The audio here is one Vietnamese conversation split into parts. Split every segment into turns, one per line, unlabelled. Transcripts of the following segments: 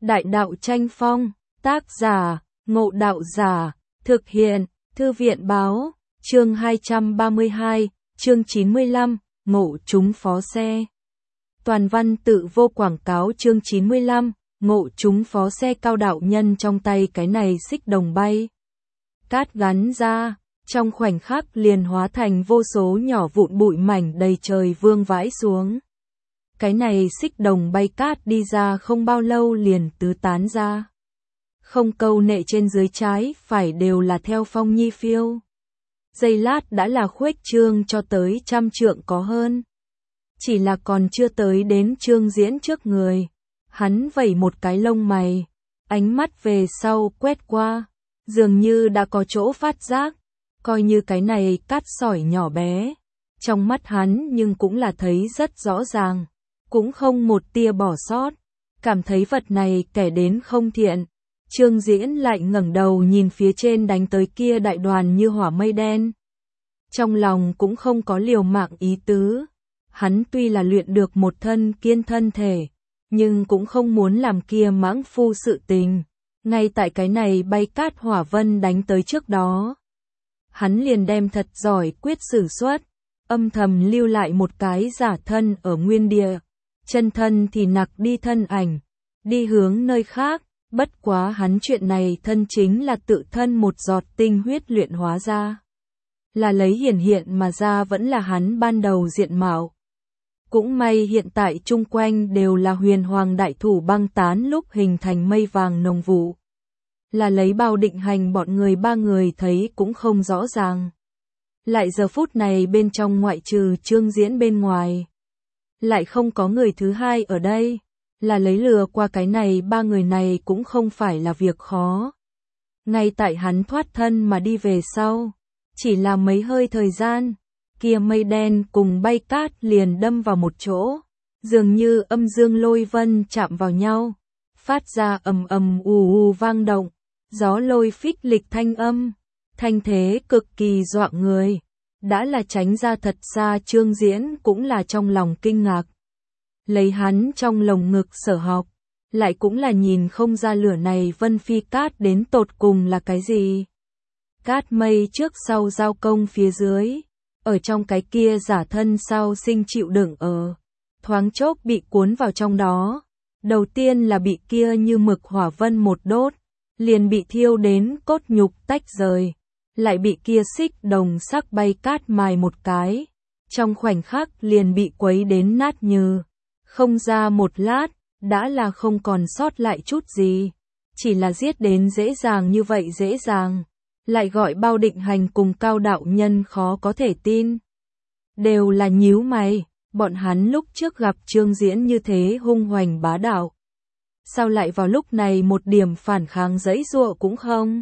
Đại đạo tranh phong, tác giả, Ngộ Đạo Giả, thực hiện, Thư viện báo, chương 232, chương 95, ngộ trúng phó xe. Toàn văn tự vô quảng cáo chương 95, ngộ trúng phó xe cao đạo nhân trong tay cái này xích đồng bay. Cát gắn ra, trong khoảnh khắc liền hóa thành vô số nhỏ vụn bụi mảnh đầy trời vương vãi xuống. Cái này xích đồng bay cát đi ra không bao lâu liền tứ tán ra. Không câu nệ trên dưới trái phải đều là theo phong nhi phiêu. Giây lát đã là khuếch trương cho tới 100 trượng có hơn. Chỉ là còn chưa tới đến Trương Diễn trước người. Hắn vẩy một cái lông mày, ánh mắt về sau quét qua, dường như đã có chỗ phát giác, coi như cái này cát sỏi nhỏ bé. Trong mắt hắn nhưng cũng là thấy rất rõ ràng, cũng không một tia bỏ sót, cảm thấy vật này kẻ đến không thiện. Trương Diễn lại ngẩng đầu nhìn phía trên đánh tới kia đại đoàn như hỏa mây đen. Trong lòng cũng không có liều mạng ý tứ. Hắn tuy là luyện được một thân kiên thân thể, nhưng cũng không muốn làm kia mãng phu sự tình. Ngay tại cái này bay cát hỏa vân đánh tới trước đó, hắn liền đem thật giỏi quyết sử xuất, âm thầm lưu lại một cái giả thân ở nguyên địa, chân thân thì nặc đi thân ảnh, đi hướng nơi khác. Bất quá hắn chuyện này thân chính là tự thân một giọt tinh huyết luyện hóa ra. Là lấy hiển hiện mà ra vẫn là hắn ban đầu diện mạo. Cũng may hiện tại chung quanh đều là huyền hoàng đại thủ băng tán lúc hình thành mây vàng nồng vụ. Là lấy Bao Định Hành bọn người ba người thấy cũng không rõ ràng. Lại giờ phút này bên trong ngoại trừ Trương Diễn bên ngoài. Lại không có người thứ hai ở đây. Là lấy lừa qua cái này ba người này cũng không phải là việc khó. Ngay tại hắn thoát thân mà đi về sau. Chỉ là mấy hơi thời gian. Kia mây đen cùng bay cát liền đâm vào một chỗ. Dường như âm dương lôi vân chạm vào nhau. Phát ra ầm ầm ù ù vang động. Gió lôi phích lịch thanh âm. Thanh thế cực kỳ dọa người. Đã là tránh ra thật xa Trương Diễn cũng là trong lòng kinh ngạc. Lấy hắn trong lồng ngực sở học, lại cũng là nhìn không ra lửa này vân phi cát đến tột cùng là cái gì. Cát mây trước sau giao công phía dưới, ở trong cái kia giả thân sau sinh chịu đựng ở, thoáng chốc bị cuốn vào trong đó. Đầu tiên là bị kia như mực hỏa vân một đốt, liền bị thiêu đến cốt nhục tách rời, lại bị kia xích đồng sắc bay cát mài một cái, trong khoảnh khắc liền bị quấy đến nát nhừ. Không ra một lát, đã là không còn sót lại chút gì. Chỉ là giết đến dễ dàng như vậy dễ dàng. Lại gọi Bao Định Hành cùng cao đạo nhân khó có thể tin. Đều là nhíu mày, bọn hắn lúc trước gặp Trương Diễn như thế hung hoành bá đạo. Sao lại vào lúc này một điểm phản kháng giãy giụa cũng không?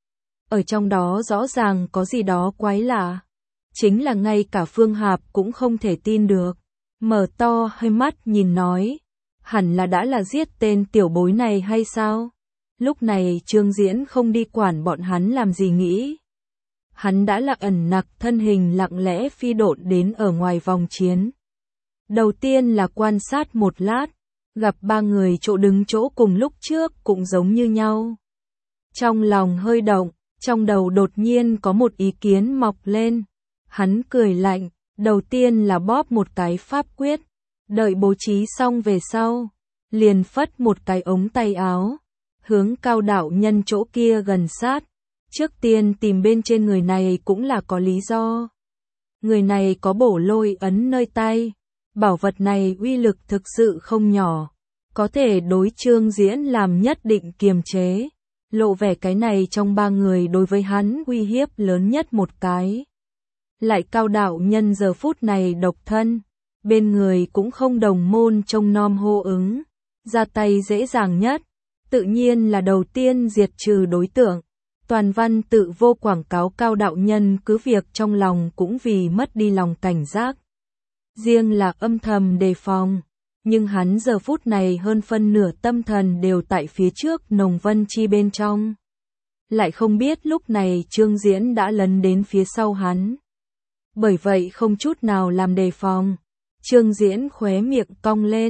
Ở trong đó rõ ràng có gì đó quái lạ. Chính là ngay cả Phương Hạp cũng không thể tin được. Mở to hai mắt nhìn nói, hẳn là đã là giết tên tiểu bối này hay sao? Lúc này Trương Diễn không đi quản bọn hắn làm gì nghĩ. Hắn đã là ẩn nặc thân hình lặng lẽ phi độn đến ở ngoài vòng chiến. Đầu tiên là quan sát một lát, gặp ba người chỗ đứng chỗ cùng lúc trước cũng giống như nhau. Trong lòng hơi động, trong đầu đột nhiên có một ý kiến mọc lên. Hắn cười lạnh. Đầu tiên là bóp một cái pháp quyết, đợi bố trí xong về sau, liền phất một cái ống tay áo, hướng cao đạo nhân chỗ kia gần sát. Trước tiên tìm bên trên người này cũng là có lý do. Người này có bổ lôi ấn nơi tay, bảo vật này uy lực thực sự không nhỏ, có thể đối Trương Diễn làm nhất định kiềm chế, lộ vẻ cái này trong ba người đối với hắn uy hiếp lớn nhất một cái. Lại cao đạo nhân giờ phút này độc thân, bên người cũng không đồng môn trông nom hô ứng, ra tay dễ dàng nhất, tự nhiên là đầu tiên diệt trừ đối tượng. Toàn văn tự vô quảng cáo cao đạo nhân cứ việc trong lòng cũng vì mất đi lòng cảnh giác. Riêng là âm thầm đề phòng, nhưng hắn giờ phút này hơn phân nửa tâm thần đều tại phía trước nồng vân chi bên trong. Lại không biết lúc này Trương Diễn đã lấn đến phía sau hắn. Bởi vậy không chút nào làm đề phòng. Trương Diễn khóe miệng cong lên,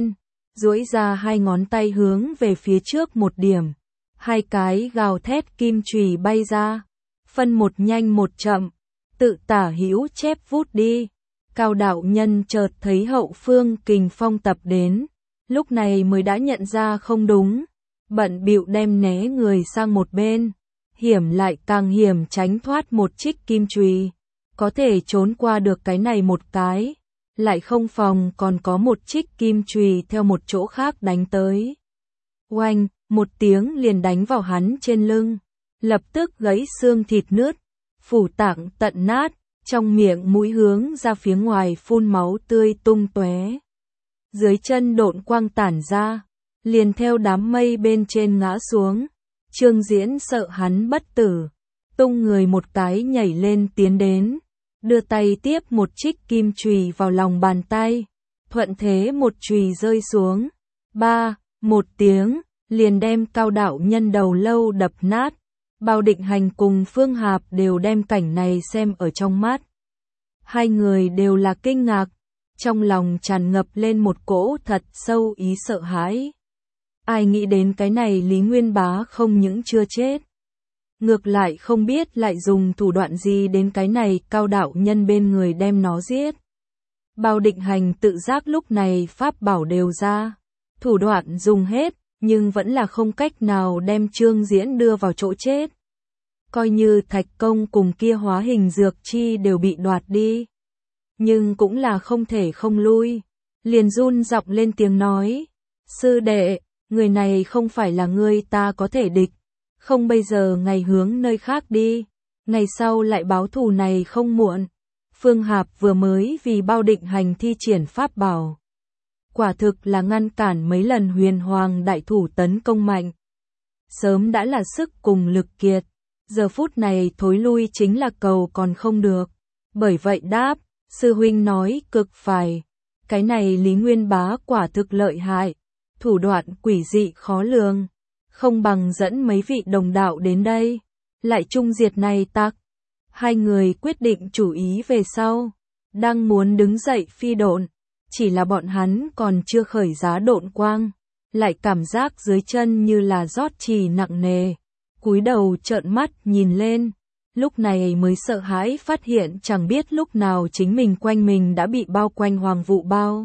duỗi ra hai ngón tay hướng về phía trước một điểm. Hai cái gào thét kim chùy bay ra, phân một nhanh một chậm, tự tả hữu chép vút đi. Cao đạo nhân chợt thấy hậu phương kình phong tập đến, lúc này mới đã nhận ra không đúng, bận bịu đem né người sang một bên, hiểm lại càng hiểm tránh thoát một trích kim chùy, có thể trốn qua được cái này một cái, lại không phòng còn có một trích kim chùy theo một chỗ khác đánh tới. Oanh, một tiếng liền đánh vào hắn trên lưng, lập tức gãy xương thịt nứt, phủ tạng tận nát, trong miệng mũi hướng ra phía ngoài phun máu tươi tung tóe. Dưới chân độn quang tản ra, liền theo đám mây bên trên ngã xuống. Trương Diễn sợ hắn bất tử, tung người một cái nhảy lên tiến đến, đưa tay tiếp một trích kim chùy vào lòng bàn tay, thuận thế một chùy rơi xuống. Ba, một tiếng, liền đem Cao đạo nhân đầu lâu đập nát. Bao Định Hành cùng Phương Hạp đều đem cảnh này xem ở trong mắt. Hai người đều là kinh ngạc, trong lòng tràn ngập lên một cỗ thật sâu ý sợ hãi. Ai nghĩ đến cái này Lý Nguyên Bá không những chưa chết, ngược lại không biết lại dùng thủ đoạn gì đến cái này Cao đạo nhân bên người đem nó giết. Bao Định Hành tự giác lúc này pháp bảo đều ra, thủ đoạn dùng hết, nhưng vẫn là không cách nào đem Trương Diễn đưa vào chỗ chết. Coi như Thạch Công cùng kia hóa hình dược chi đều bị đoạt đi, nhưng cũng là không thể không lui. Liền run giọng lên tiếng nói, sư đệ, người này không phải là ngươi ta có thể địch, không bây giờ ngày hướng nơi khác đi, ngày sau lại báo thù này không muộn. Phương Hạp vừa mới vì Bao Định Hành thi triển pháp bảo, quả thực là ngăn cản mấy lần Huyền Hoàng đại thủ tấn công mạnh, sớm đã là sức cùng lực kiệt, giờ phút này thối lui chính là cầu còn không được. Bởi vậy đáp, sư huynh nói cực phải, cái này Lý Nguyên Bá quả thực lợi hại, thủ đoạn quỷ dị khó lường, không bằng dẫn mấy vị đồng đạo đến đây, lại chung diệt này tặc. Hai người quyết định chủ ý về sau, đang muốn đứng dậy phi độn, chỉ là bọn hắn còn chưa khởi giá độn quang, lại cảm giác dưới chân như là rót trì nặng nề, cúi đầu trợn mắt nhìn lên, lúc này mới sợ hãi phát hiện chẳng biết lúc nào chính mình quanh mình đã bị bao quanh hoàng vụ bao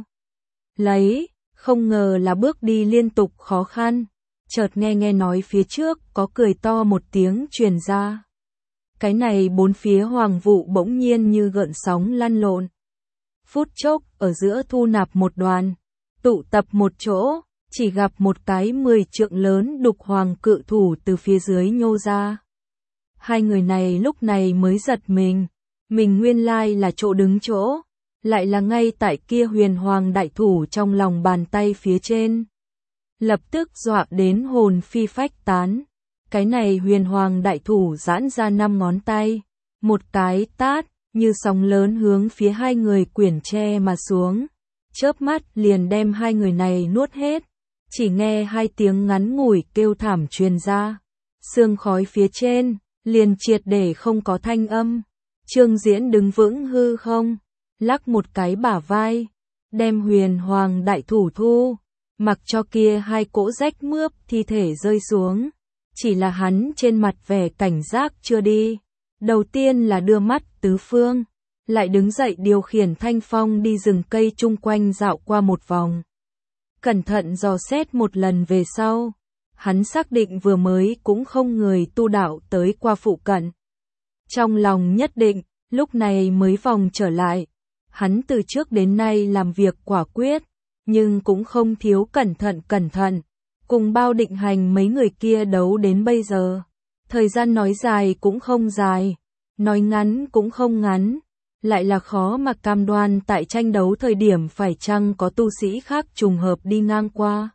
lấy, không ngờ là bước đi liên tục khó khăn, chợt nghe nói phía trước có cười to một tiếng truyền ra. Cái này bốn phía hoàng vụ bỗng nhiên như gợn sóng lăn lộn. Phút chốc, ở giữa thu nạp một đoàn, tụ tập một chỗ, chỉ gặp một cái 10 trượng lớn đục hoàng cự thủ từ phía dưới nhô ra. Hai người này lúc này mới giật mình nguyên lai là chỗ đứng chỗ, lại là ngay tại kia Huyền Hoàng đại thủ trong lòng bàn tay phía trên. Lập tức dọa đến hồn phi phách tán. Cái này Huyền Hoàng đại thủ giãn ra 5 ngón tay, một cái tát, như sóng lớn hướng phía hai người quyển tre mà xuống, chớp mắt liền đem hai người này nuốt hết. Chỉ nghe hai tiếng ngắn ngủi kêu thảm truyền ra, sương khói phía trên liền triệt để không có thanh âm. Trương Diễn đứng vững hư không, lắc một cái bả vai, đem Huyền Hoàng đại thủ thu, mặc cho kia hai cỗ rách mướp thi thể rơi xuống. Chỉ là hắn trên mặt vẻ cảnh giác chưa đi, đầu tiên là đưa mắt tứ phương, lại đứng dậy điều khiển thanh phong đi rừng cây chung quanh dạo qua một vòng. Cẩn thận dò xét một lần về sau, hắn xác định vừa mới cũng không người tu đạo tới qua phụ cận. Trong lòng nhất định, lúc này mới vòng trở lại. Hắn từ trước đến nay làm việc quả quyết, nhưng cũng không thiếu cẩn thận. Cùng Bao Định Hành mấy người kia đấu đến bây giờ, thời gian nói dài cũng không dài, nói ngắn cũng không ngắn, lại là khó mà cam đoan tại tranh đấu thời điểm phải chăng có tu sĩ khác trùng hợp đi ngang qua.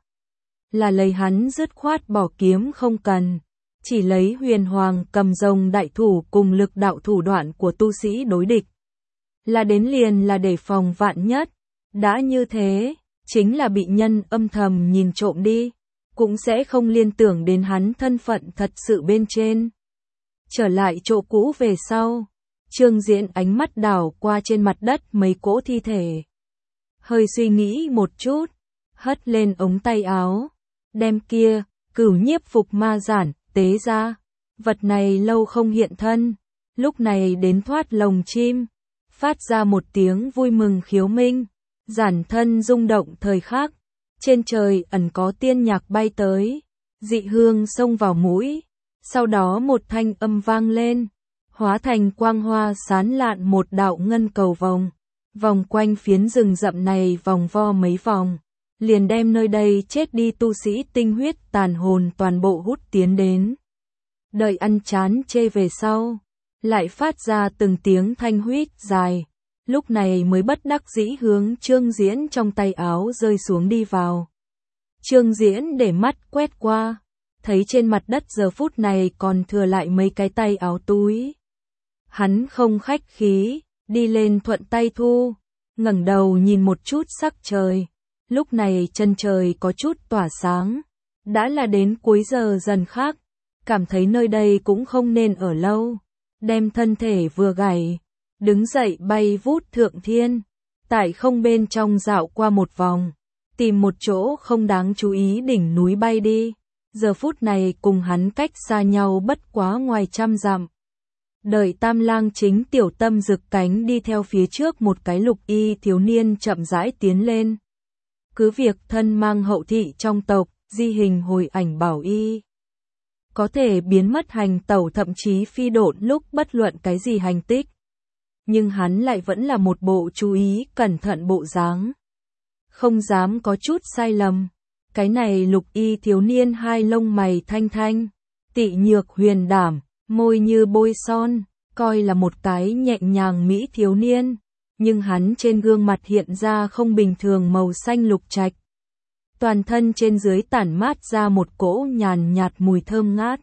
Là lấy hắn dứt khoát bỏ kiếm không cần, chỉ lấy Huyền Hoàng cầm rồng đại thủ cùng lực đạo thủ đoạn của tu sĩ đối địch. Là đến liền là để phòng vạn nhất, đã như thế, chính là bị nhân âm thầm nhìn trộm đi, cũng sẽ không liên tưởng đến hắn thân phận thật sự bên trên. Trở lại chỗ cũ về sau, Trương Diễn ánh mắt đảo qua trên mặt đất mấy cỗ thi thể. Hơi suy nghĩ một chút, hất lên ống tay áo, đem kia, Cửu Nhiếp Phục Ma Giản, tế ra. Vật này lâu không hiện thân, lúc này đến thoát lồng chim, phát ra một tiếng vui mừng khiếu minh, giản thân rung động thời khắc, trên trời ẩn có tiên nhạc bay tới, dị hương xông vào mũi, sau đó một thanh âm vang lên, hóa thành quang hoa sán lạn một đạo ngân cầu vòng quanh phiến rừng rậm này vòng vo mấy vòng, liền đem nơi đây chết đi tu sĩ tinh huyết tàn hồn toàn bộ hút tiến đến. Đợi ăn chán chê về sau, lại phát ra từng tiếng thanh huýt dài, lúc này mới bất đắc dĩ hướng Trương Diễn trong tay áo rơi xuống đi vào. Trương Diễn để mắt quét qua, thấy trên mặt đất giờ phút này còn thừa lại mấy cái tay áo túi. Hắn không khách khí, đi lên thuận tay thu, ngẩng đầu nhìn một chút sắc trời, lúc này chân trời có chút tỏa sáng, đã là đến cuối giờ dần khác, cảm thấy nơi đây cũng không nên ở lâu, đem thân thể vừa gảy, đứng dậy bay vút thượng thiên, tại không bên trong dạo qua một vòng, tìm một chỗ không đáng chú ý đỉnh núi bay đi, giờ phút này cùng hắn cách xa nhau bất quá ngoài 100 dặm. Đợi Tam Lang chính tiểu tâm rực cánh đi theo phía trước một cái lục y thiếu niên chậm rãi tiến lên. Cứ việc thân mang hậu thị trong tộc, di hình hồi ảnh bảo y. Có thể biến mất hành tẩu thậm chí phi độn lúc bất luận cái gì hành tích. Nhưng hắn lại vẫn là một bộ chú ý cẩn thận bộ dáng. Không dám có chút sai lầm. Cái này lục y thiếu niên hai lông mày thanh thanh, tị nhược huyền đảm, môi như bôi son, coi là một cái nhẹ nhàng mỹ thiếu niên. Nhưng hắn trên gương mặt hiện ra không bình thường màu xanh lục trạch. Toàn thân trên dưới tản mát ra một cỗ nhàn nhạt mùi thơm ngát.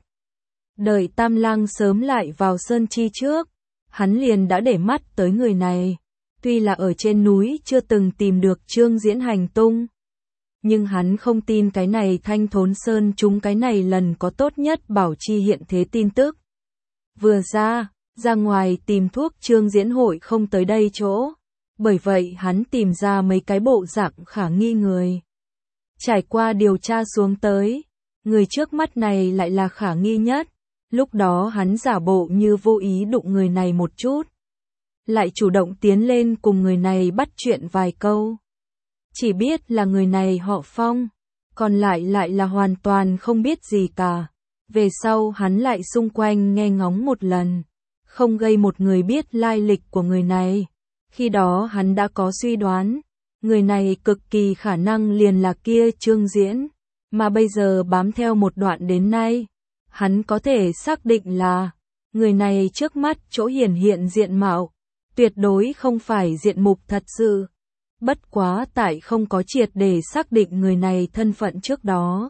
Đợi Tam Lang sớm lại vào sơn chi trước, hắn liền đã để mắt tới người này. Tuy là ở trên núi chưa từng tìm được Trương Diễn hành tung, nhưng hắn không tin cái này Thanh Thốn Sơn chúng cái này lần có tốt nhất bảo chi hiện thế tin tức. Vừa ra ngoài tìm thuốc Trương Diễn hội không tới đây chỗ, bởi vậy hắn tìm ra mấy cái bộ dạng khả nghi người. Trải qua điều tra xuống tới, người trước mắt này lại là khả nghi nhất, lúc đó hắn giả bộ như vô ý đụng người này một chút, lại chủ động tiến lên cùng người này bắt chuyện vài câu. Chỉ biết là người này họ Phong, còn lại là hoàn toàn không biết gì cả. Về sau hắn lại xung quanh nghe ngóng một lần, không gây một người biết lai lịch của người này. Khi đó hắn đã có suy đoán, người này cực kỳ khả năng liền là kia Trương Diễn, mà bây giờ bám theo một đoạn đến nay, hắn có thể xác định là người này trước mắt chỗ hiển hiện diện mạo, tuyệt đối không phải diện mục thật sự. Bất quá tại không có triệt để xác định người này thân phận trước đó,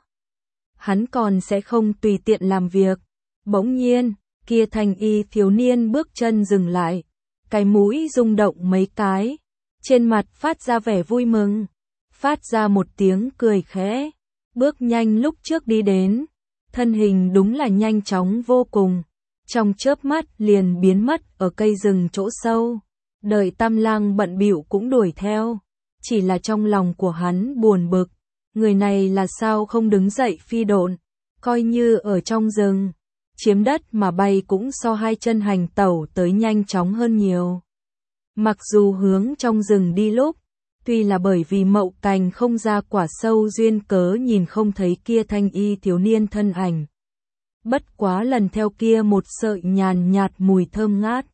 hắn còn sẽ không tùy tiện làm việc. Bỗng nhiên, kia thanh y thiếu niên bước chân dừng lại, cái mũi rung động mấy cái, trên mặt phát ra vẻ vui mừng, phát ra một tiếng cười khẽ, bước nhanh lúc trước đi đến, thân hình đúng là nhanh chóng vô cùng, trong chớp mắt liền biến mất ở cây rừng chỗ sâu. Đợi Tam Lang bận bịu cũng đuổi theo, chỉ là trong lòng của hắn buồn bực, người này là sao không đứng dậy phi độn, coi như ở trong rừng, chiếm đất mà bay cũng so hai chân hành tẩu tới nhanh chóng hơn nhiều. Mặc dù hướng trong rừng đi lúc, tuy là bởi vì mậu cành không ra quả sâu duyên cớ nhìn không thấy kia thanh y thiếu niên thân ảnh. Bất quá lần theo kia một sợi nhàn nhạt mùi thơm ngát,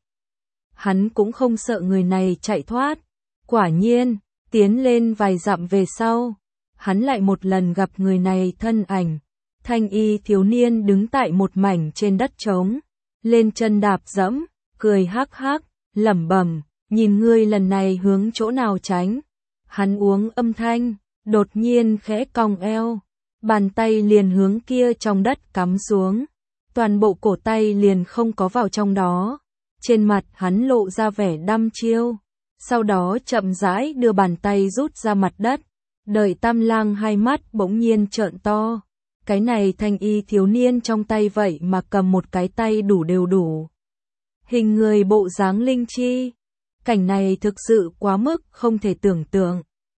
hắn cũng không sợ người này chạy thoát. Quả nhiên, tiến lên vài dặm về sau, hắn lại một lần gặp người này thân ảnh. Thanh y thiếu niên đứng tại một mảnh trên đất trống, lên chân đạp dẫm, cười hắc hắc, lẩm bẩm, nhìn ngươi lần này hướng chỗ nào tránh. Hắn uống âm thanh, đột nhiên khẽ cong eo, bàn tay liền hướng kia trong đất cắm xuống, toàn bộ cổ tay liền không có vào trong đó. Trên mặt hắn lộ ra vẻ đăm chiêu, sau đó chậm rãi đưa bàn tay rút ra mặt đất. Đợi Tam Lang hai mắt bỗng nhiên trợn to, cái này thanh y thiếu niên trong tay vậy mà cầm một cái tay đủ hình người bộ dáng linh chi. Cảnh này thực sự quá mức không thể tưởng tượng.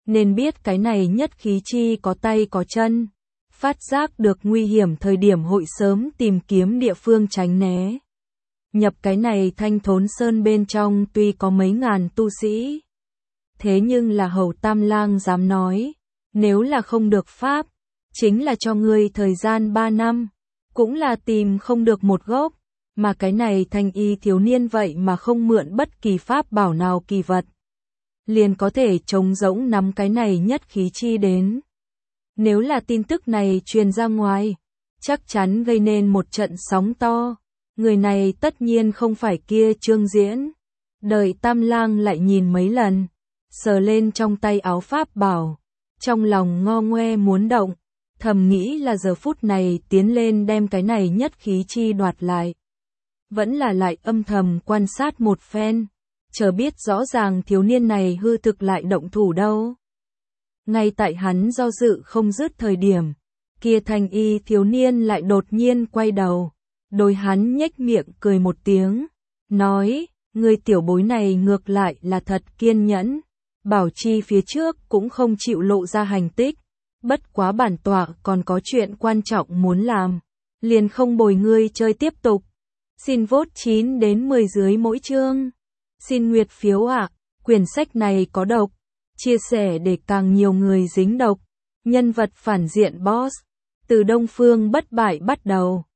nên biết cái này nhất khí chi có tay có chân, phát giác được nguy hiểm thời điểm hội sớm tìm kiếm địa phương tránh né. Nhập cái này Thanh Thốn Sơn bên trong tuy có mấy ngàn tu sĩ, thế nhưng là Hầu Tam Lang dám nói, nếu là không được pháp, chính là cho ngươi thời gian 3 năm, cũng là tìm không được một gốc, mà cái này thanh y thiếu niên vậy mà không mượn bất kỳ pháp bảo nào kỳ vật, liền có thể trống rỗng nắm cái này nhất khí chi đến. Nếu là tin tức này truyền ra ngoài, chắc chắn gây nên một trận sóng to, người này tất nhiên không phải kia Trương Diễn. Đợi Tam Lang lại nhìn mấy lần, sờ lên trong tay áo pháp bảo, trong lòng ngo ngoe muốn động, thầm nghĩ là giờ phút này tiến lên đem cái này nhất khí chi đoạt lại. Vẫn là lại âm thầm quan sát một phen, chờ biết rõ ràng thiếu niên này hư thực lại động thủ đâu. Ngay tại hắn do dự không dứt thời điểm, kia thanh y thiếu niên lại đột nhiên quay đầu, đối hắn nhếch miệng cười một tiếng, nói, người tiểu bối này ngược lại là thật kiên nhẫn, bảo chi phía trước cũng không chịu lộ ra hành tích, bất quá bản tọa còn có chuyện quan trọng muốn làm, liền không bồi ngươi chơi tiếp tục. Xin vote 9 đến 10 dưới mỗi chương. Xin nguyệt phiếu ạ, quyển sách này có độc, chia sẻ để càng nhiều người dính độc. Nhân vật phản diện boss, từ Đông Phương bất bại bắt đầu.